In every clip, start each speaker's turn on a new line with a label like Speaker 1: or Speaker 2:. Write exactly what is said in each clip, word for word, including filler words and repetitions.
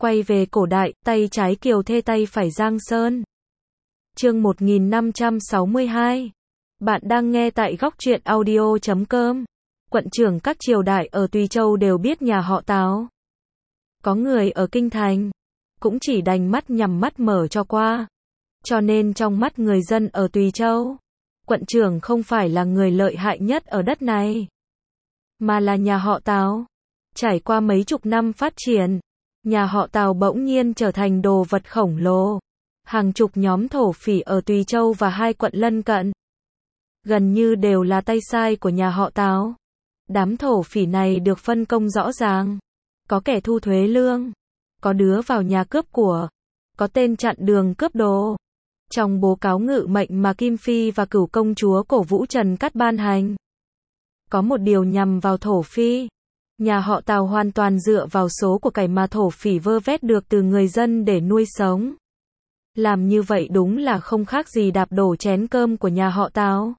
Speaker 1: Quay về cổ đại, tay trái Kiều Thê tay phải Giang Sơn. Chương một nghìn năm trăm sáu mươi hai. Bạn đang nghe tại góc truyện audio chấm com. Quận trưởng các triều đại ở Tùy Châu đều biết nhà họ Tào. Có người ở Kinh Thành, cũng chỉ đành mắt nhắm mắt mở cho qua. Cho nên trong mắt người dân ở Tùy Châu, quận trưởng không phải là người lợi hại nhất ở đất này, mà là nhà họ Tào. Trải qua mấy chục năm phát triển, nhà họ Tào bỗng nhiên trở thành đồ vật khổng lồ. Hàng chục nhóm thổ phỉ ở Tùy Châu và hai quận lân cận, gần như đều là tay sai của nhà họ Tào. Đám thổ phỉ này được phân công rõ ràng. Có kẻ thu thuế lương, có đứa vào nhà cướp của, có tên chặn đường cướp đồ. Trong bố cáo ngự mệnh mà Kim Phi và Cửu công chúa cổ vũ Trần Cát ban hành, có một điều nhằm vào thổ phi. Nhà họ Tào hoàn toàn dựa vào số của cải mà thổ phỉ vơ vét được từ người dân để nuôi sống. Làm như vậy đúng là không khác gì đạp đổ chén cơm của nhà họ Tào.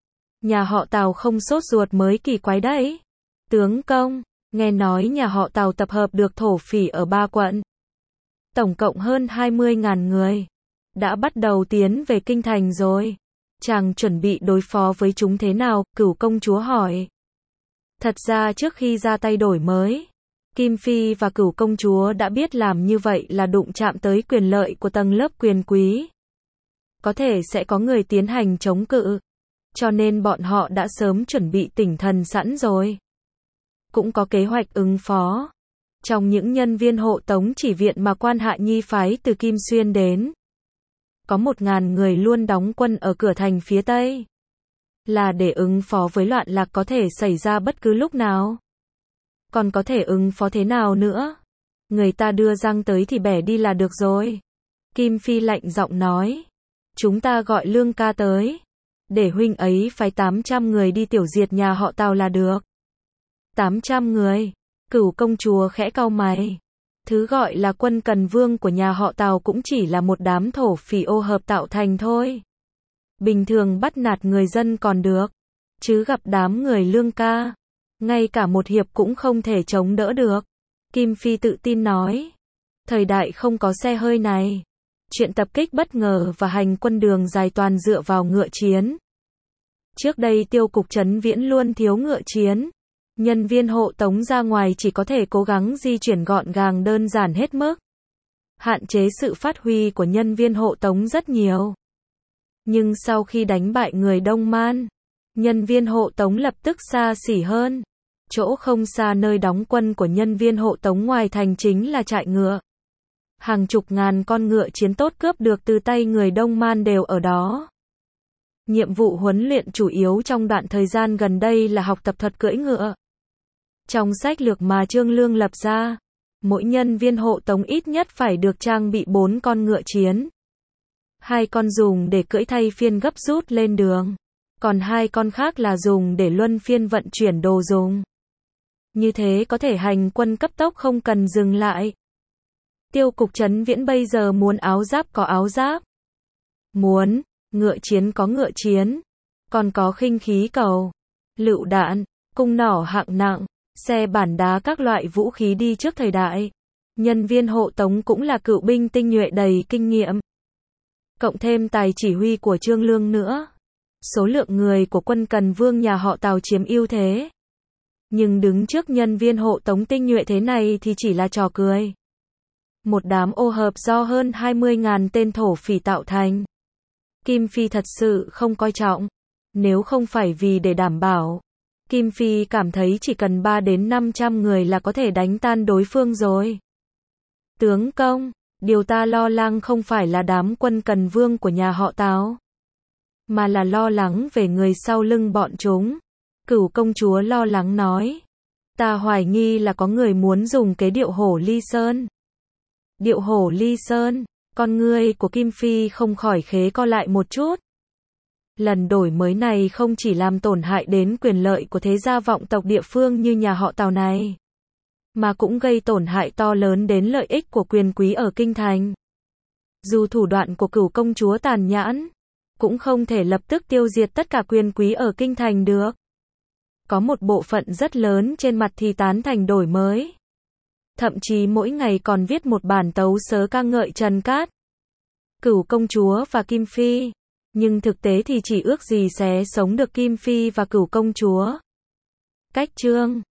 Speaker 1: Nhà họ Tào không sốt ruột mới kỳ quái đấy. Tướng công, nghe nói nhà họ Tào tập hợp được thổ phỉ ở ba quận, tổng cộng hơn hai mươi nghìn người, đã bắt đầu tiến về Kinh Thành rồi. Chàng chuẩn bị đối phó với chúng thế nào? Cửu công chúa hỏi. Thật ra trước khi ra tay đổi mới, Kim Phi và Cửu công chúa đã biết làm như vậy là đụng chạm tới quyền lợi của tầng lớp quyền quý. Có thể sẽ có người tiến hành chống cự, cho nên bọn họ đã sớm chuẩn bị tinh thần sẵn rồi. Cũng có kế hoạch ứng phó. Trong những nhân viên hộ tống chỉ viện mà quan Hạ Nhi phái từ Kim Xuyên đến, có một ngàn người luôn đóng quân ở cửa thành phía Tây, là để ứng phó với loạn lạc có thể xảy ra bất cứ lúc nào. Còn có thể ứng phó thế nào nữa? Người ta đưa răng tới thì bẻ đi là được rồi. Kim Phi lạnh giọng nói. Chúng ta gọi Lương ca tới, để huynh ấy phái tám trăm người đi tiểu diệt nhà họ Tào là được. tám trăm người? Cửu công chúa khẽ cau mày. Thứ gọi là quân cần vương của nhà họ Tào cũng chỉ là một đám thổ phỉ ô hợp tạo thành thôi. Bình thường bắt nạt người dân còn được, chứ gặp đám người Lương ca, ngay cả một hiệp cũng không thể chống đỡ được. Kim Phi tự tin nói. Thời đại không có xe hơi này, chuyện tập kích bất ngờ và hành quân đường dài toàn dựa vào ngựa chiến. Trước đây Tiêu cục Trấn Viễn luôn thiếu ngựa chiến. Nhân viên hộ tống ra ngoài chỉ có thể cố gắng di chuyển gọn gàng đơn giản hết mức, hạn chế sự phát huy của nhân viên hộ tống rất nhiều. Nhưng sau khi đánh bại người Đông Man, nhân viên hộ tống lập tức xa xỉ hơn. Chỗ không xa nơi đóng quân của nhân viên hộ tống ngoài thành chính là trại ngựa. Hàng chục ngàn con ngựa chiến tốt cướp được từ tay người Đông Man đều ở đó. Nhiệm vụ huấn luyện chủ yếu trong đoạn thời gian gần đây là học tập thuật cưỡi ngựa. Trong sách lược mà Trương Lương lập ra, mỗi nhân viên hộ tống ít nhất phải được trang bị bốn con ngựa chiến. Hai con dùng để cưỡi thay phiên gấp rút lên đường, còn hai con khác là dùng để luân phiên vận chuyển đồ dùng. Như thế có thể hành quân cấp tốc không cần dừng lại. Tiêu cục Trấn Viễn bây giờ muốn áo giáp có áo giáp, muốn ngựa chiến có ngựa chiến, còn có khinh khí cầu, lựu đạn, cung nỏ hạng nặng, xe bản đá các loại vũ khí đi trước thời đại. Nhân viên hộ tống cũng là cựu binh tinh nhuệ đầy kinh nghiệm, cộng thêm tài chỉ huy của Trương Lương nữa. Số lượng người của quân cần vương nhà họ Tào chiếm ưu thế. Nhưng đứng trước nhân viên hộ tống tinh nhuệ thế này thì chỉ là trò cười. Một đám ô hợp do hơn hai mươi nghìn tên thổ phỉ tạo thành. Kim Phi thật sự không coi trọng. Nếu không phải vì để đảm bảo, Kim Phi cảm thấy chỉ cần ba đến năm trăm người là có thể đánh tan đối phương rồi. Tướng công, điều ta lo lắng không phải là đám quân cần vương của nhà họ Tào, mà là lo lắng về người sau lưng bọn chúng. Cửu công chúa lo lắng nói. Ta hoài nghi là có người muốn dùng kế điệu hổ ly sơn. Điệu hổ ly sơn? Con ngươi của Kim Phi không khỏi khế co lại một chút. Lần đổi mới này không chỉ làm tổn hại đến quyền lợi của thế gia vọng tộc địa phương như nhà họ Tào này, mà cũng gây tổn hại to lớn đến lợi ích của quyền quý ở Kinh Thành. Dù thủ đoạn của Cửu công chúa tàn nhẫn, cũng không thể lập tức tiêu diệt tất cả quyền quý ở Kinh Thành được. Có một bộ phận rất lớn trên mặt thì tán thành đổi mới. thậm chí mỗi ngày còn viết một bản tấu sớ ca ngợi Trần Cát, Cửu công chúa và Kim Phi. Nhưng thực tế thì chỉ ước gì xé sống được Kim Phi và Cửu công chúa. Cách chương